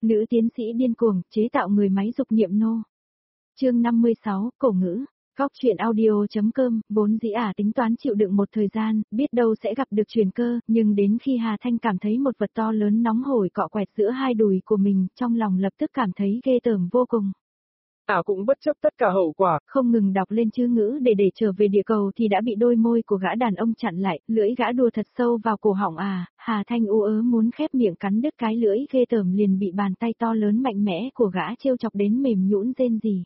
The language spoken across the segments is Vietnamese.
Nữ tiến sĩ điên cuồng, chế tạo người máy dục niệm nô. Chương 56, cổ ngữ. Góc truyện audio.com, vốn dĩ tính toán chịu đựng một thời gian, biết đâu sẽ gặp được truyền cơ, nhưng đến khi Hà Thanh cảm thấy một vật to lớn nóng hổi cọ quẹt giữa hai đùi của mình, trong lòng lập tức cảm thấy ghê tởm vô cùng. Cũng bất chấp tất cả hậu quả, không ngừng đọc lên chữ ngữ để trở về địa cầu thì đã bị đôi môi của gã đàn ông chặn lại, lưỡi gã đùa thật sâu vào cổ họng Hà Thanh ú ớ muốn khép miệng cắn đứt cái lưỡi ghê tởm liền bị bàn tay to lớn mạnh mẽ của gã trêu chọc đến mềm nhũn rên rỉ.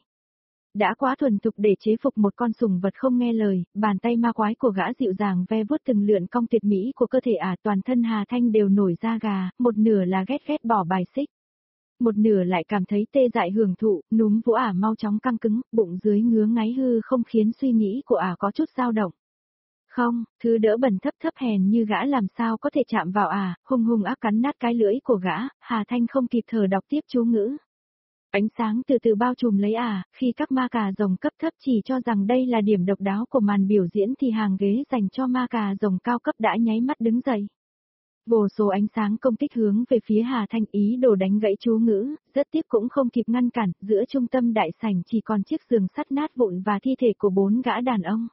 Đã quá thuần thục để chế phục một con sùng vật không nghe lời, bàn tay ma quái của gã dịu dàng ve vuốt từng lượn cong tuyệt mỹ của cơ thể toàn thân Hà Thanh đều nổi da gà, một nửa là ghét bỏ bài xích. Một nửa lại cảm thấy tê dại hưởng thụ, núm vú mau chóng căng cứng, bụng dưới ngứa ngáy hư không khiến suy nghĩ của có chút dao động. Không, thứ đỡ bẩn thấp hèn như gã làm sao có thể chạm vào hung ác cắn nát cái lưỡi của gã, Hà Thanh không kịp thở đọc tiếp chú ngữ. Ánh sáng từ từ bao trùm lấy khi các ma cà rồng cấp thấp chỉ cho rằng đây là điểm độc đáo của màn biểu diễn thì hàng ghế dành cho ma cà rồng cao cấp đã nháy mắt đứng dậy. Vô số ánh sáng công kích hướng về phía Hà Thanh ý đồ đánh gãy chú ngữ, rất tiếc cũng không kịp ngăn cản, giữa trung tâm đại sảnh chỉ còn chiếc giường sắt nát vụn và thi thể của 4 gã đàn ông.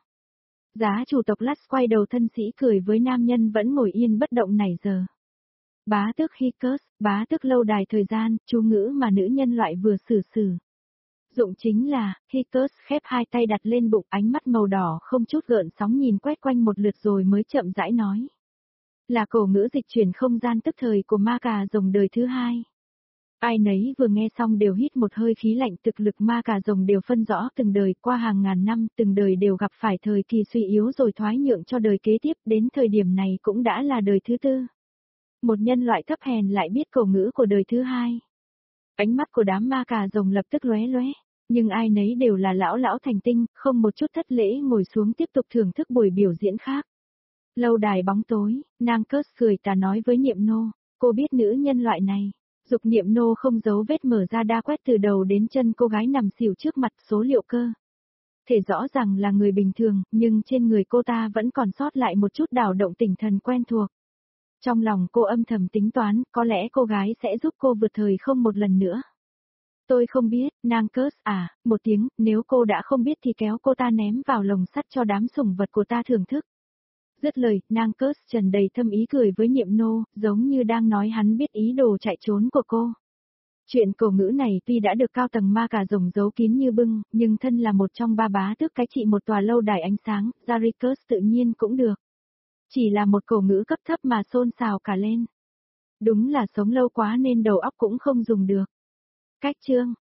Giá chủ tộc Lắt quay đầu thân sĩ cười với nam nhân vẫn ngồi yên bất động nãy giờ. Bá tước Hikers, bá tước lâu đài thời gian, chú ngữ mà nữ nhân loại vừa sử. Dụng chính là, Hikers khép hai tay đặt lên bụng, ánh mắt màu đỏ không chút gợn sóng nhìn quét quanh một lượt rồi mới chậm rãi nói. Là cổ ngữ dịch chuyển không gian tức thời của ma cà rồng đời thứ hai. Ai nấy vừa nghe xong đều hít một hơi khí lạnh, thực lực ma cà rồng đều phân rõ từng đời qua hàng ngàn năm, từng đời đều gặp phải thời kỳ suy yếu rồi thoái nhượng cho đời kế tiếp, đến thời điểm này cũng đã là đời thứ tư. Một nhân loại thấp hèn lại biết cổ ngữ của đời thứ hai. Ánh mắt của đám ma cà rồng lập tức lóe, nhưng ai nấy đều là lão thành tinh, không một chút thất lễ ngồi xuống tiếp tục thưởng thức buổi biểu diễn khác. Lâu đài bóng tối, nàng Cớt cười tà nói với Niệm Nô, cô biết nữ nhân loại này. Dục Niệm Nô không giấu vết mở ra đa quét từ đầu đến chân cô gái nằm xỉu trước mặt số liệu cơ. Thể rõ ràng là người bình thường, nhưng trên người cô ta vẫn còn sót lại một chút đảo động tinh thần quen thuộc. Trong lòng cô âm thầm tính toán, có lẽ cô gái sẽ giúp cô vượt thời không một lần nữa. Tôi không biết, nàng Cớt một tiếng, nếu cô đã không biết thì kéo cô ta ném vào lồng sắt cho đám sủng vật của ta thưởng thức. Dứt lời, nàng Cớt trần đầy thâm ý cười với Niệm Nô, giống như đang nói hắn biết ý đồ chạy trốn của cô. Chuyện cổ ngữ này tuy đã được cao tầng ma cà rồng giấu kín như bưng, nhưng thân là một trong ba bá tước cái trị một tòa lâu đài ánh sáng, Zarikers tự nhiên cũng được. Chỉ là một cổ ngữ cấp thấp mà xôn xào cả lên. Đúng là sống lâu quá nên đầu óc cũng không dùng được. Cách chương,